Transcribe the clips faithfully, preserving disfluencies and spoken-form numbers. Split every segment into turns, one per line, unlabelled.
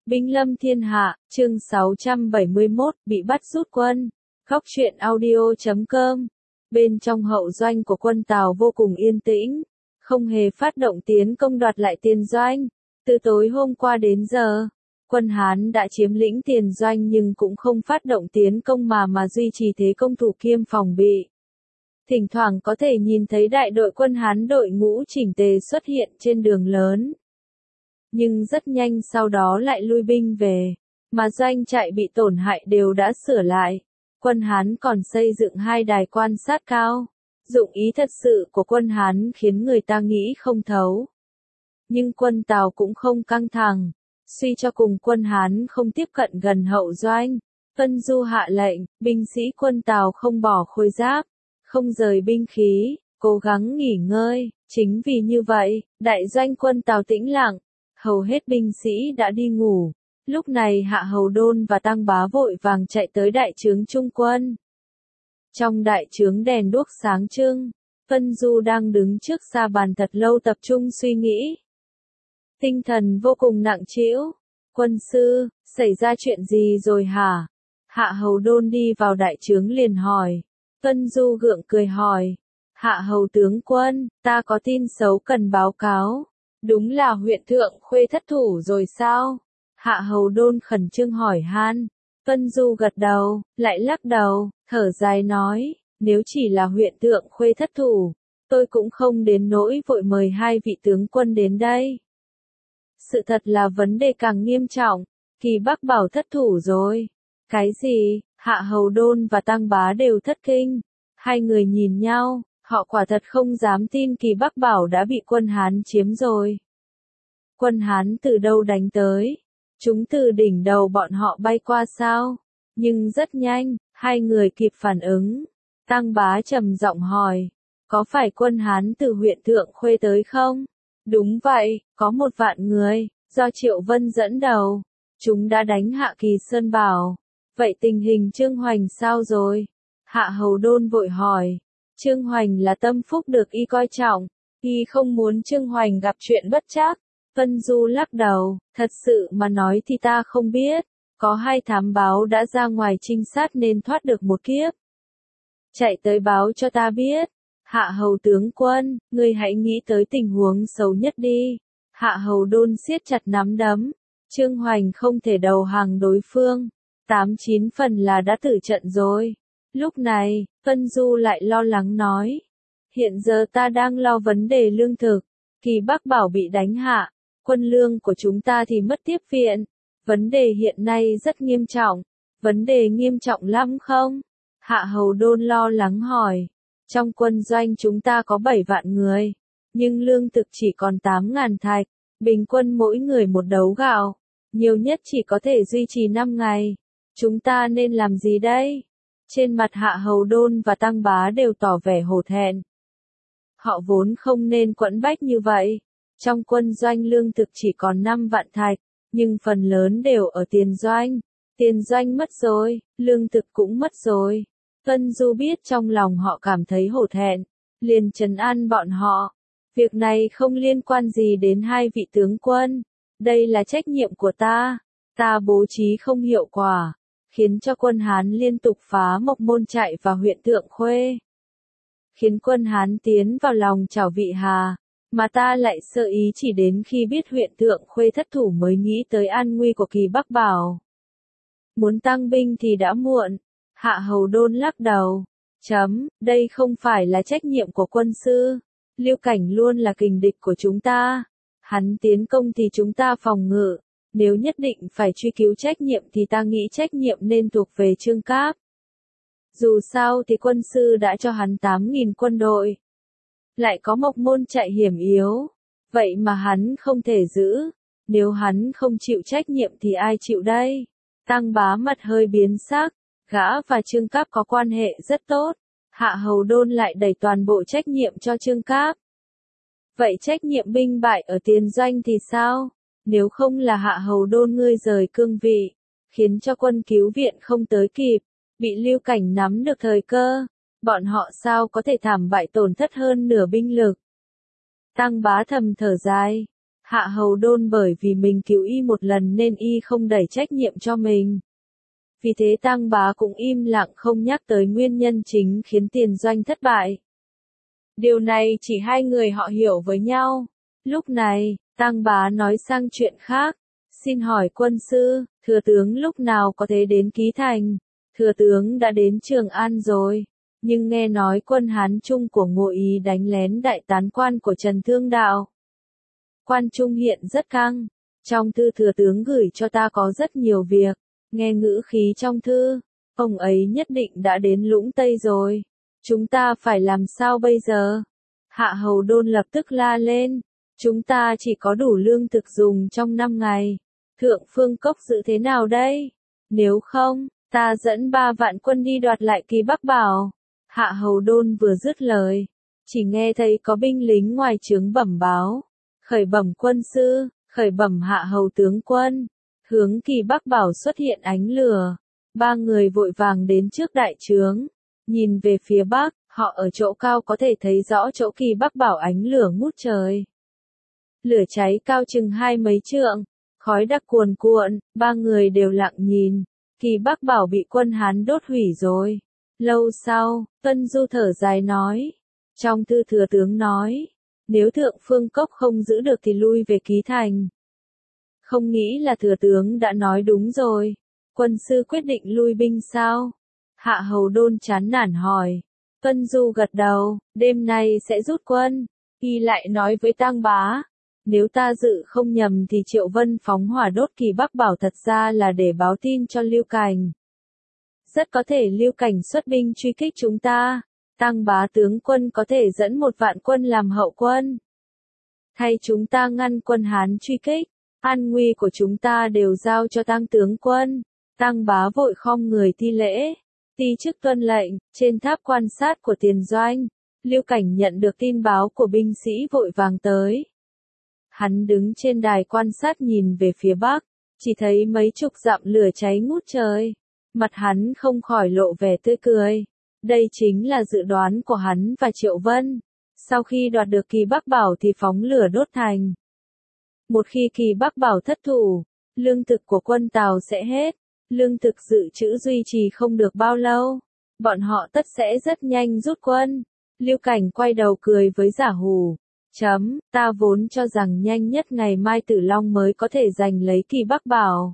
Binh lâm thiên hạ, chương sáu trăm bảy mươi mốt, bị bắt rút quân. Góc truyện audio chấm com. Bên trong hậu doanh của quân Tào vô cùng yên tĩnh, không hề phát động tiến công đoạt lại tiền doanh. Từ tối hôm qua đến giờ, quân Hán đã chiếm lĩnh tiền doanh nhưng cũng không phát động tiến công mà mà duy trì thế công thủ kiêm phòng bị. Thỉnh thoảng có thể nhìn thấy đại đội quân Hán đội ngũ chỉnh tề xuất hiện trên đường lớn. Nhưng rất nhanh sau đó lại lui binh về, mà doanh trại bị tổn hại đều đã sửa lại. Quân Hán còn xây dựng hai đài quan sát cao. Dụng ý thật sự của quân Hán khiến người ta nghĩ không thấu. Nhưng quân Tào cũng không căng thẳng, suy cho cùng quân Hán không tiếp cận gần hậu doanh. Vân Du hạ lệnh, binh sĩ quân Tào không bỏ khôi giáp, không rời binh khí, cố gắng nghỉ ngơi. Chính vì như vậy, đại doanh quân Tào tĩnh lặng, hầu hết binh sĩ đã đi ngủ. Lúc này Hạ Hầu Đôn và Tăng Bá vội vàng chạy tới đại trướng trung quân. Trong đại trướng đèn đuốc sáng trưng, Vân Du đang đứng trước sa bàn thật lâu tập trung suy nghĩ. Tinh thần vô cùng nặng trĩu. Quân sư, xảy ra chuyện gì rồi hả? Hạ Hầu Đôn đi vào đại trướng liền hỏi. Vân Du gượng cười hỏi. Hạ Hầu tướng quân, ta có tin xấu cần báo cáo. Đúng là huyện Thượng Khuê thất thủ rồi sao? Hạ Hầu Đôn khẩn trương hỏi han. Vân Du gật đầu, lại lắc đầu, thở dài nói, nếu chỉ là huyện Thượng Khuê thất thủ, tôi cũng không đến nỗi vội mời hai vị tướng quân đến đây. Sự thật là vấn đề càng nghiêm trọng, Kỳ Bắc Bảo thất thủ rồi. Cái gì? Hạ Hầu Đôn và Tăng Bá đều thất kinh. Hai người nhìn nhau, họ quả thật không dám tin Kỳ Bắc Bảo đã bị quân Hán chiếm rồi. Quân Hán từ đâu đánh tới? Chúng từ đỉnh đầu bọn họ bay qua sao? Nhưng rất nhanh, hai người kịp phản ứng. Tăng Bá trầm giọng hỏi, có phải quân Hán từ huyện Thượng Khuê tới không? Đúng vậy, có một vạn người, do Triệu Vân dẫn đầu. Chúng đã đánh hạ Kỳ Sơn Bảo. Vậy tình hình Trương Hoành sao rồi? Hạ Hầu Đôn vội hỏi. Trương Hoành là tâm phúc được y coi trọng, y không muốn Trương Hoành gặp chuyện bất trắc. Vân Du lắc đầu, thật sự mà nói thì ta không biết, có hai thám báo đã ra ngoài trinh sát nên thoát được một kiếp. Chạy tới báo cho ta biết. Hạ Hầu tướng quân, ngươi hãy nghĩ tới tình huống xấu nhất đi. Hạ Hầu Đôn siết chặt nắm đấm. Trương Hoành không thể đầu hàng đối phương, tám chín phần là đã tử trận rồi. Lúc này, Vân Du lại lo lắng nói, hiện giờ ta đang lo vấn đề lương thực, Kỳ Bắc Bảo bị đánh hạ, quân lương của chúng ta thì mất tiếp viện. Vấn đề hiện nay rất nghiêm trọng. Vấn đề nghiêm trọng lắm không? Hạ Hầu Đôn lo lắng hỏi. Trong quân doanh chúng ta có bảy vạn người, nhưng lương thực chỉ còn tám ngàn thạch, bình quân mỗi người một đấu gạo, nhiều nhất chỉ có thể duy trì năm ngày. Chúng ta nên làm gì đây? Trên mặt Hạ Hầu Đôn và Tăng Bá đều tỏ vẻ hổ thẹn. Họ vốn không nên quẫn bách như vậy. Trong quân doanh lương thực chỉ còn năm vạn thạch, nhưng phần lớn đều ở tiền doanh. Tiền doanh mất rồi, lương thực cũng mất rồi. Vân Du biết trong lòng họ cảm thấy hổ thẹn, liền trấn an bọn họ. Việc này không liên quan gì đến hai vị tướng quân. Đây là trách nhiệm của ta. Ta bố trí không hiệu quả, khiến cho quân Hán liên tục phá Mộc Môn Trại và huyện Thượng Khuê. Khiến quân Hán tiến vào lòng chảo Vị Hà. Mà ta lại sợ ý chỉ đến khi biết huyện Thượng Khuê thất thủ mới nghĩ tới an nguy của Kỳ Bắc Bảo. Muốn tăng binh thì đã muộn. Hạ Hầu Đôn lắc đầu. Chấm, đây không phải là trách nhiệm của quân sư. Lưu Cảnh luôn là kình địch của chúng ta. Hắn tiến công thì chúng ta phòng ngự. Nếu nhất định phải truy cứu trách nhiệm thì ta nghĩ trách nhiệm nên thuộc về Trương Cáp. Dù sao thì quân sư đã cho hắn tám nghìn quân đội. Lại có Mộc Môn Trại hiểm yếu. Vậy mà hắn không thể giữ. Nếu hắn không chịu trách nhiệm thì ai chịu đây? Tăng Bá mặt hơi biến sắc. Gã và Trương Cáp có quan hệ rất tốt. Hạ Hầu Đôn lại đẩy toàn bộ trách nhiệm cho Trương Cáp. Vậy trách nhiệm binh bại ở tiền doanh thì sao? Nếu không là Hạ Hầu Đôn ngươi rời cương vị, khiến cho quân cứu viện không tới kịp, bị Lưu Cảnh nắm được thời cơ, bọn họ sao có thể thảm bại tổn thất hơn nửa binh lực. Tăng Bá thầm thở dài. Hạ Hầu Đôn bởi vì mình cứu y một lần nên y không đẩy trách nhiệm cho mình. Vì thế Tang Bá cũng im lặng không nhắc tới nguyên nhân chính khiến tiền doanh thất bại. Điều này chỉ hai người họ hiểu với nhau. Lúc này, Tang Bá nói sang chuyện khác. Xin hỏi quân sư, thừa tướng lúc nào có thể đến Ký Thành? Thừa tướng đã đến Trường An rồi. Nhưng nghe nói quân Hán Trung của Ngô Ý đánh lén đại tán quan của Trần Thương Đạo. Quan Trung hiện rất căng. Trong thư thừa tướng gửi cho ta có rất nhiều việc. Nghe ngữ khí trong thư, ông ấy nhất định đã đến Lũng Tây rồi. Chúng ta phải làm sao bây giờ? Hạ Hầu Đôn lập tức la lên. Chúng ta chỉ có đủ lương thực dùng trong năm ngày. Thượng Phương Cốc giữ thế nào đây? Nếu không, ta dẫn ba vạn quân đi đoạt lại Kỳ Bắc Bảo. Hạ Hầu Đôn vừa dứt lời, chỉ nghe thấy có binh lính ngoài trướng bẩm báo. Khởi bẩm quân sư, khởi bẩm Hạ Hầu tướng quân. Hướng Kỳ Bắc Bảo xuất hiện ánh lửa. Ba người vội vàng đến trước đại trướng. Nhìn về phía bắc, họ ở chỗ cao có thể thấy rõ chỗ Kỳ Bắc Bảo ánh lửa ngút trời. Lửa cháy cao chừng hai mấy trượng, khói đặc cuồn cuộn, ba người đều lặng nhìn. Kỳ Bắc Bảo bị quân Hán đốt hủy rồi. Lâu sau, Tuân Du thở dài nói. Trong thư thừa tướng nói, nếu Thượng Phương Cốc không giữ được thì lui về Ký Thành. Không nghĩ là thừa tướng đã nói đúng rồi. Quân sư quyết định lui binh sao? Hạ Hầu Đôn chán nản hỏi. Tuân Du gật đầu, đêm nay sẽ rút quân. Y lại nói với Tang Bá. Nếu ta dự không nhầm thì Triệu Vân phóng hỏa đốt Kỳ Bắc Bảo thật ra là để báo tin cho Lưu Cảnh. Rất có thể Lưu Cảnh xuất binh truy kích chúng ta. Tang Bá tướng quân có thể dẫn một vạn quân làm hậu quân. Thay chúng ta ngăn quân Hán truy kích. An nguy của chúng ta đều giao cho Tang tướng quân. Tang Bá vội khom người thi lễ. Ti chức tuân lệnh, trên tháp quan sát của tiền doanh. Lưu Cảnh nhận được tin báo của binh sĩ vội vàng tới. Hắn đứng trên đài quan sát nhìn về phía bắc, chỉ thấy mấy chục dặm lửa cháy ngút trời. Mặt hắn không khỏi lộ vẻ tươi cười. Đây chính là dự đoán của hắn và Triệu Vân. Sau khi đoạt được Kỳ Bắc Bảo thì phóng lửa đốt thành. Một khi Kỳ Bắc Bảo thất thủ, lương thực của quân Tào sẽ hết. Lương thực dự trữ duy trì không được bao lâu. Bọn họ tất sẽ rất nhanh rút quân. Lưu Cảnh quay đầu cười với Giả Hủ. Chấm, ta vốn cho rằng nhanh nhất ngày mai Tử Long mới có thể giành lấy Kỳ Bắc Bảo.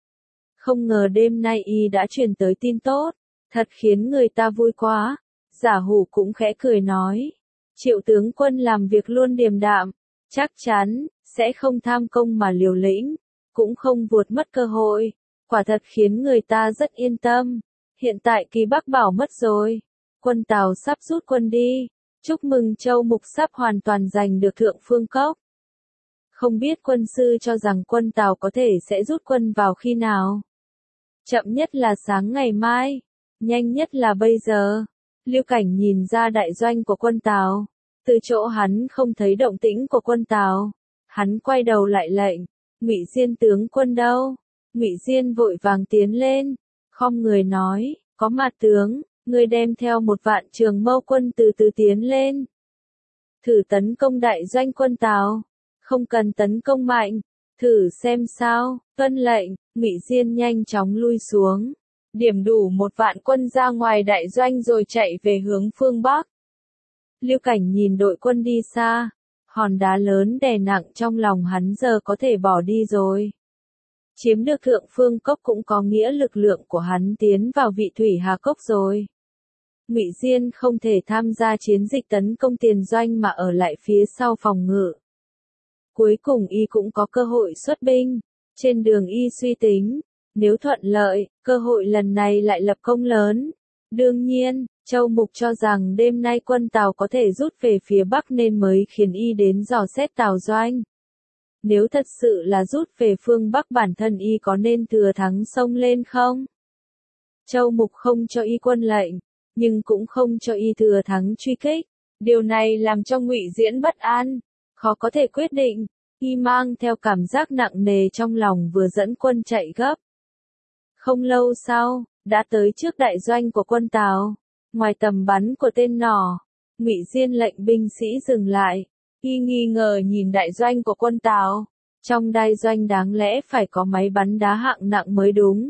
Không ngờ đêm nay y đã truyền tới tin tốt. Thật khiến người ta vui quá. Giả Hủ cũng khẽ cười nói. Triệu tướng quân làm việc luôn điềm đạm. Chắc chắn, sẽ không tham công mà liều lĩnh. Cũng không vuột mất cơ hội. Quả thật khiến người ta rất yên tâm. Hiện tại Kỳ Bắc Bảo mất rồi. Quân Tào sắp rút quân đi. Chúc mừng Châu Mục sắp hoàn toàn giành được Thượng Phương Cốc. Không biết quân sư cho rằng quân Tào có thể sẽ rút quân vào khi nào? Chậm nhất là sáng ngày mai. Nhanh nhất là bây giờ. Lưu Cảnh nhìn ra đại doanh của quân Tào. Từ chỗ hắn không thấy động tĩnh của quân Tào. Hắn quay đầu lại lệnh. Ngụy Diên tướng quân đâu? Ngụy Diên vội vàng tiến lên. Khom người nói, có mặt tướng. Người đem theo một vạn Trường Mâu quân từ từ tiến lên. Thử tấn công đại doanh quân Tào. Không cần tấn công mạnh. Thử xem sao. Tuân lệnh. Ngụy Diên nhanh chóng lui xuống. Điểm đủ một vạn quân ra ngoài đại doanh rồi chạy về hướng phương Bắc. Lưu Cảnh nhìn đội quân đi xa. Hòn đá lớn đè nặng trong lòng hắn giờ có thể bỏ đi rồi. Chiếm được Thượng Phương Cốc cũng có nghĩa lực lượng của hắn tiến vào Vị Thủy Hà Cốc rồi. Ngụy Diên không thể tham gia chiến dịch tấn công tiền doanh mà ở lại phía sau phòng ngự. Cuối cùng y cũng có cơ hội xuất binh. Trên đường y suy tính, nếu thuận lợi, cơ hội lần này lại lập công lớn. Đương nhiên, Châu Mục cho rằng đêm nay quân Tào có thể rút về phía Bắc nên mới khiến y đến dò xét Tào doanh. Nếu thật sự là rút về phương Bắc bản thân y có nên thừa thắng xông lên không? Châu Mục không cho y quân lệnh, nhưng cũng không cho y thừa thắng truy kích. Điều này làm cho Ngụy Diễn bất an, khó có thể quyết định. Y mang theo cảm giác nặng nề trong lòng vừa dẫn quân chạy gấp. Không lâu sau, đã tới trước đại doanh của quân Tào. Ngoài tầm bắn của tên nỏ, Ngụy Diên lệnh binh sĩ dừng lại. Y nghi ngờ nhìn đại doanh của quân Tào. Trong đại doanh đáng lẽ phải có máy bắn đá hạng nặng mới đúng.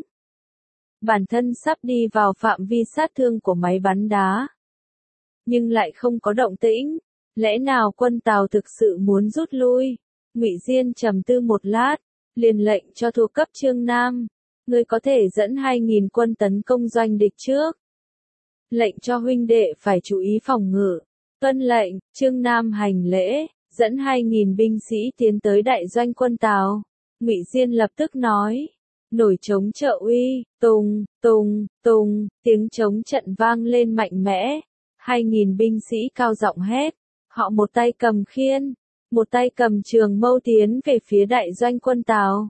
Bản thân sắp đi vào phạm vi sát thương của máy bắn đá. Nhưng lại không có động tĩnh. Lẽ nào quân Tào thực sự muốn rút lui? Ngụy Diên trầm tư một lát, liền lệnh cho thuộc cấp Trương Nam. Ngươi có thể dẫn hai nghìn quân tấn công doanh địch trước. Lệnh cho huynh đệ phải chú ý phòng ngự. Tuân lệnh, Trương Nam hành lễ, dẫn hai nghìn binh sĩ tiến tới đại doanh quân Tào. Ngụy Diên lập tức nói. Nổi trống trợ uy, tùng, tùng, tùng, tiếng trống trận vang lên mạnh mẽ. Hai nghìn binh sĩ cao giọng hét. Họ một tay cầm khiên, một tay cầm trường mâu tiến về phía đại doanh quân Tào.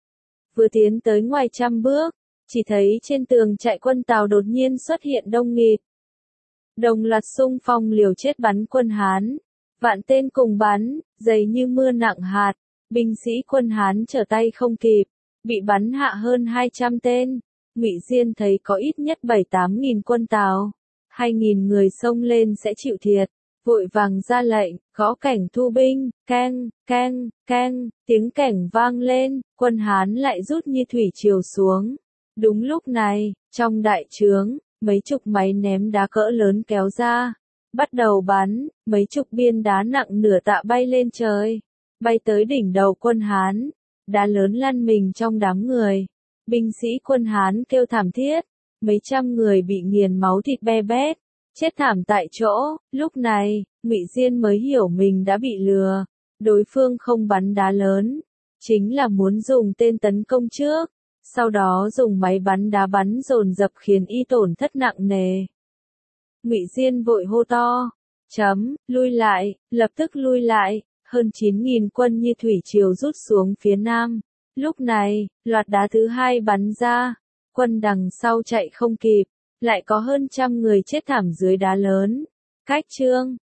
Vừa tiến tới ngoài trăm bước, chỉ thấy trên tường trại quân Tào đột nhiên xuất hiện đông nghịt. Đồng loạt xung phong liều chết bắn quân Hán. Vạn tên cùng bắn, dày như mưa nặng hạt. Binh sĩ quân Hán trở tay không kịp, bị bắn hạ hơn hai trăm tên. Ngụy Diên thấy có ít nhất bảy tám nghìn quân Tào. hai nghìn người xông lên sẽ chịu thiệt. Vội vàng ra lệnh, gõ cảnh thu binh, keng, keng, keng, tiếng cảnh vang lên, quân Hán lại rút như thủy triều xuống. Đúng lúc này, trong đại trướng, mấy chục máy ném đá cỡ lớn kéo ra, bắt đầu bắn, mấy chục viên đá nặng nửa tạ bay lên trời, bay tới đỉnh đầu quân Hán, đá lớn lăn mình trong đám người. Binh sĩ quân Hán kêu thảm thiết, mấy trăm người bị nghiền máu thịt be bét. Chết thảm tại chỗ. Lúc này, Ngụy Diên mới hiểu mình đã bị lừa. Đối phương không bắn đá lớn, chính là muốn dùng tên tấn công trước, sau đó dùng máy bắn đá bắn dồn dập khiến y tổn thất nặng nề. Ngụy Diên vội hô to, chấm, lui lại, lập tức lui lại. Hơn chín nghìn quân như thủy triều rút xuống phía nam. Lúc này, loạt đá thứ hai bắn ra, quân đằng sau chạy không kịp. Lại có hơn trăm người chết thảm dưới đá lớn. Cách Trương,